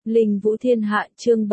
Linh Vũ Thiên Hạ chương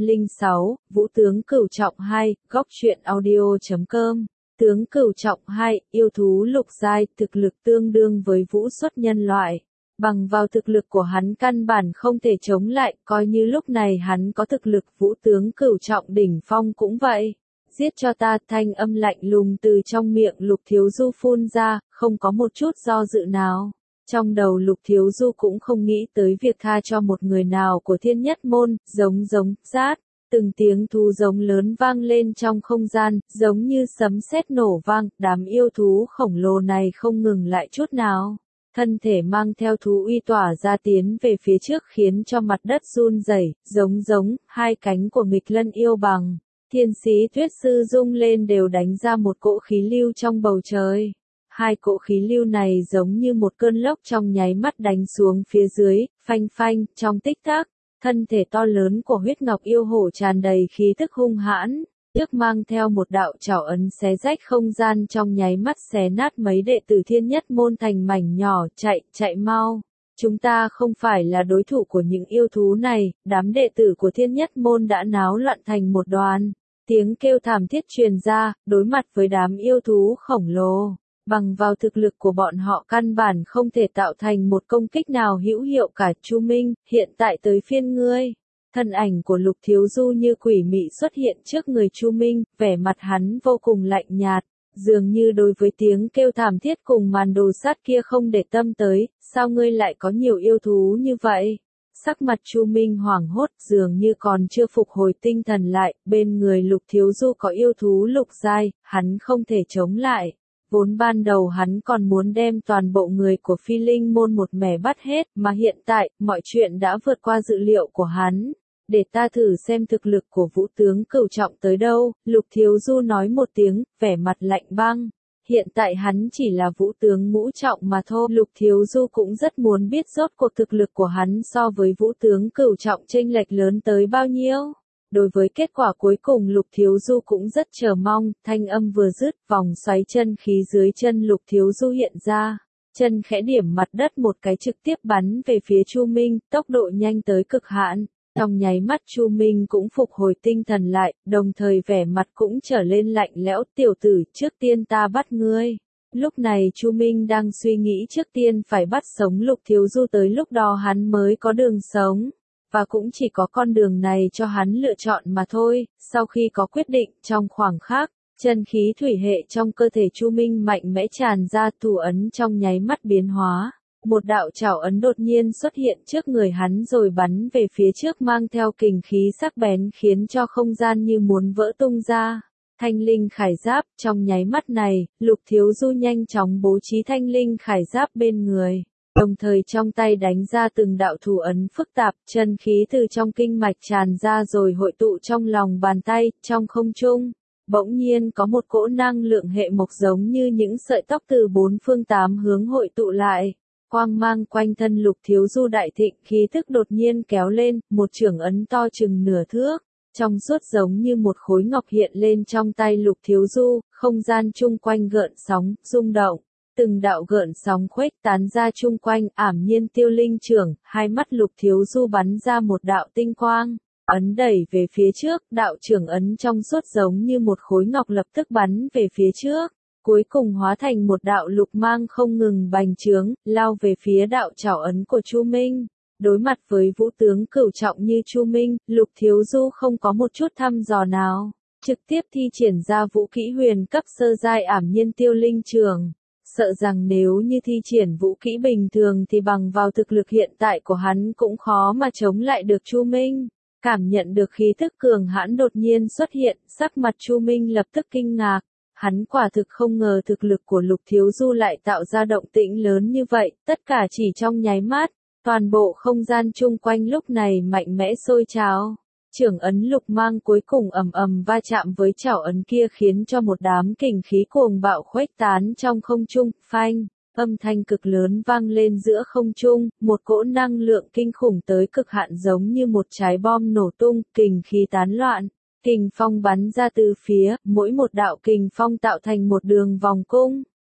706, Vũ tướng Cửu Trọng 2, góc truyện audio.com. Tướng Cửu Trọng 2, yêu thú lục giai, thực lực tương đương với vũ xuất nhân loại. Bằng vào thực lực của hắn căn bản không thể chống lại, coi như lúc này hắn có thực lực vũ tướng Cửu Trọng đỉnh phong cũng vậy. Giết cho ta, thanh âm lạnh lùng từ trong miệng Lục Thiếu Du phun ra, không có một chút do dự nào. Trong đầu Lục Thiếu Du cũng không nghĩ tới việc tha cho một người nào của Thiên Nhất Môn, giống, rát. Từng tiếng thú giống lớn vang lên trong không gian, giống như sấm sét nổ vang, đám yêu thú khổng lồ này không ngừng lại chút nào. Thân thể mang theo thú uy tỏa ra tiến về phía trước khiến cho mặt đất run rẩy, giống, hai cánh của nghịch lân yêu bằng. Thiên sĩ Tuyết Sư rung lên đều đánh ra một cỗ khí lưu trong bầu trời. Hai cỗ khí lưu này giống như một cơn lốc trong nháy mắt đánh xuống phía dưới, phanh, trong tích tắc, thân thể to lớn của huyết ngọc yêu hổ tràn đầy khí tức hung hãn, trước mang theo một đạo trảo ấn xé rách không gian trong nháy mắt xé nát mấy đệ tử Thiên Nhất Môn thành mảnh nhỏ, chạy mau. Chúng ta không phải là đối thủ của những yêu thú này, đám đệ tử của Thiên Nhất Môn đã náo loạn thành một đoàn. Tiếng kêu thảm thiết truyền ra, đối mặt với đám yêu thú khổng lồ. Bằng vào thực lực của bọn họ căn bản không thể tạo thành một công kích nào hữu hiệu cả. Chu Minh, hiện tại tới phiên ngươi. Thân ảnh của Lục Thiếu Du như quỷ mị xuất hiện trước người Chu Minh, vẻ mặt hắn vô cùng lạnh nhạt, dường như đối với tiếng kêu thảm thiết cùng màn đồ sát kia không để tâm tới, sao ngươi lại có nhiều yêu thú như vậy? Sắc mặt Chu Minh hoảng hốt, dường như còn chưa phục hồi tinh thần lại, bên người Lục Thiếu Du có yêu thú lục giai, hắn không thể chống lại. Vốn ban đầu hắn còn muốn đem toàn bộ người của Phi Linh Môn một mẻ bắt hết, mà hiện tại, mọi chuyện đã vượt qua dự liệu của hắn. Để ta thử xem thực lực của vũ tướng Cửu Trọng tới đâu, Lục Thiếu Du nói một tiếng, vẻ mặt lạnh băng. Hiện tại hắn chỉ là vũ tướng ngũ trọng mà thôi. Lục Thiếu Du cũng rất muốn biết rốt cuộc thực lực của hắn so với vũ tướng Cửu Trọng chênh lệch lớn tới bao nhiêu. Đối với kết quả cuối cùng Lục Thiếu Du cũng rất chờ mong, thanh âm vừa dứt, vòng xoáy chân khí dưới chân Lục Thiếu Du hiện ra. Chân khẽ điểm mặt đất một cái trực tiếp bắn về phía Chu Minh, tốc độ nhanh tới cực hạn. Trong nháy mắt Chu Minh cũng phục hồi tinh thần lại, đồng thời vẻ mặt cũng trở lên lạnh lẽo. Tiểu tử, trước tiên ta bắt ngươi. Lúc này Chu Minh đang suy nghĩ trước tiên phải bắt sống Lục Thiếu Du, tới lúc đó hắn mới có đường sống. Và cũng chỉ có con đường này cho hắn lựa chọn mà thôi. Sau khi có quyết định, trong khoảng khắc, chân khí thủy hệ trong cơ thể Chu Minh mạnh mẽ tràn ra, thủ ấn trong nháy mắt biến hóa. Một đạo trảo ấn đột nhiên xuất hiện trước người hắn rồi bắn về phía trước mang theo kình khí sắc bén khiến cho không gian như muốn vỡ tung ra. Thanh linh khải giáp, trong nháy mắt này, Lục Thiếu Du nhanh chóng bố trí thanh linh khải giáp bên người. Đồng thời trong tay đánh ra từng đạo thủ ấn phức tạp, chân khí từ trong kinh mạch tràn ra rồi hội tụ trong lòng bàn tay, trong không trung. Bỗng nhiên có một cỗ năng lượng hệ mộc giống như những sợi tóc từ bốn phương tám hướng hội tụ lại. Quang mang quanh thân Lục Thiếu Du đại thịnh, khí tức đột nhiên kéo lên, một chưởng ấn to chừng nửa thước. Trong suốt giống như một khối ngọc hiện lên trong tay Lục Thiếu Du, không gian chung quanh gợn sóng, rung động. Từng đạo gợn sóng khuếch tán ra chung quanh, ảm nhiên tiêu linh trưởng, hai mắt Lục Thiếu Du bắn ra một đạo tinh quang, ấn đẩy về phía trước, đạo trưởng ấn trong suốt giống như một khối ngọc lập tức bắn về phía trước, cuối cùng hóa thành một đạo lục mang không ngừng bành trướng, lao về phía đạo trảo ấn của Chu Minh. Đối mặt với vũ tướng Cửu Trọng như Chu Minh, Lục Thiếu Du không có một chút thăm dò nào, trực tiếp thi triển ra vũ kỹ huyền cấp sơ giai ảm nhiên tiêu linh trường. Sợ rằng nếu như thi triển vũ kỹ bình thường thì bằng vào thực lực hiện tại của hắn cũng khó mà chống lại được Chu Minh. Cảm nhận được khí tức cường hãn đột nhiên xuất hiện, sắc mặt Chu Minh lập tức kinh ngạc. Hắn quả thực không ngờ thực lực của Lục Thiếu Du lại tạo ra động tĩnh lớn như vậy, tất cả chỉ trong nháy mắt. Toàn bộ không gian chung quanh lúc này mạnh mẽ sôi trào. Chưởng ấn lục mang cuối cùng ầm va chạm với chảo ấn kia khiến cho một đám kình khí cuồng bạo khuếch tán trong không trung, phanh, âm thanh cực lớn vang lên giữa không trung, một cỗ năng lượng kinh khủng tới cực hạn giống như một trái bom nổ tung, kình khí tán loạn, kình phong bắn ra từ phía, mỗi một đạo kình phong tạo thành một đường vòng cung.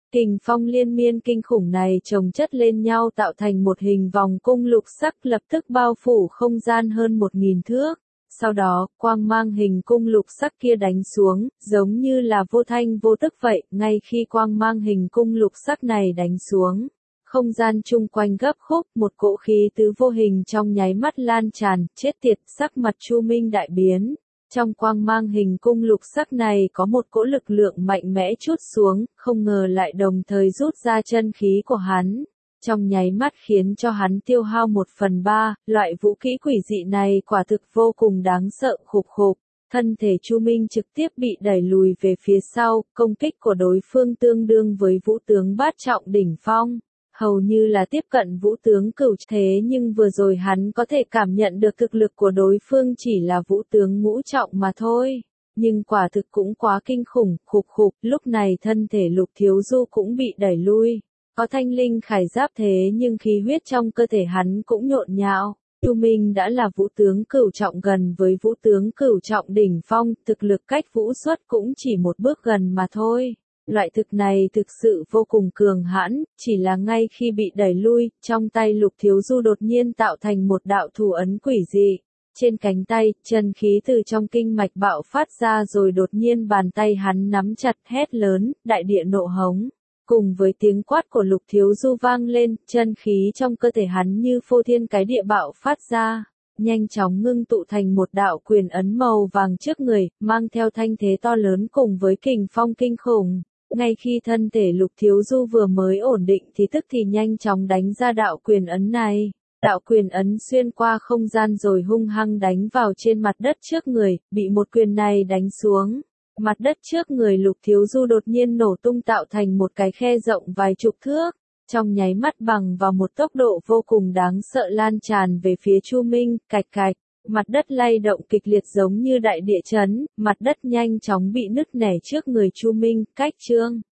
Kình phong liên miên kinh khủng này chồng chất lên nhau tạo thành một hình vòng cung lục sắc lập tức bao phủ không gian hơn 1.000 thước. Sau đó, quang mang hình cung lục sắc kia đánh xuống, giống như là vô thanh vô tức vậy, ngay khi quang mang hình cung lục sắc này đánh xuống. Không gian chung quanh gấp khúc, một cỗ khí tứ vô hình trong nháy mắt lan tràn, chết tiệt, sắc mặt Chu Minh đại biến. Trong quang mang hình cung lục sắc này có một cỗ lực lượng mạnh mẽ trút xuống, không ngờ lại đồng thời rút ra chân khí của hắn. Trong nháy mắt khiến cho hắn tiêu hao 1/3, loại vũ kỹ quỷ dị này quả thực vô cùng đáng sợ. Khục khục, thân thể Chu Minh trực tiếp bị đẩy lùi về phía sau, công kích của đối phương tương đương với vũ tướng bát trọng đỉnh phong. Hầu như là tiếp cận vũ tướng cửu thế, nhưng vừa rồi hắn có thể cảm nhận được thực lực của đối phương chỉ là vũ tướng ngũ trọng mà thôi. Nhưng quả thực cũng quá kinh khủng. Khục khục, lúc này thân thể Lục Thiếu Du cũng bị đẩy lui. Có thanh linh khải giáp thế nhưng khí huyết trong cơ thể hắn cũng nhộn nhạo. Chu Minh đã là vũ tướng cửu trọng gần với vũ tướng cửu trọng đỉnh phong, thực lực cách vũ xuất cũng chỉ một bước gần mà thôi. Loại thực này thực sự vô cùng cường hãn, chỉ là ngay khi bị đẩy lui, trong tay Lục Thiếu Du đột nhiên tạo thành một đạo thủ ấn quỷ dị. Trên cánh tay, chân khí từ trong kinh mạch bạo phát ra rồi đột nhiên bàn tay hắn nắm chặt hét lớn, đại địa nộ hống. Cùng với tiếng quát của Lục Thiếu Du vang lên, chân khí trong cơ thể hắn như phô thiên cái địa bạo phát ra, nhanh chóng ngưng tụ thành một đạo quyền ấn màu vàng trước người, mang theo thanh thế to lớn cùng với kình phong kinh khủng. Ngay khi thân thể Lục Thiếu Du vừa mới ổn định thì tức thì nhanh chóng đánh ra đạo quyền ấn này. Đạo quyền ấn xuyên qua không gian rồi hung hăng đánh vào trên mặt đất trước người, bị một quyền này đánh xuống. Mặt đất trước người Lục Thiếu Du đột nhiên nổ tung tạo thành một cái khe rộng vài chục thước, trong nháy mắt bằng vào một tốc độ vô cùng đáng sợ lan tràn về phía Chu Minh, cạch cạch, mặt đất lay động kịch liệt giống như đại địa chấn, mặt đất nhanh chóng bị nứt nẻ trước người Chu Minh, cách chương.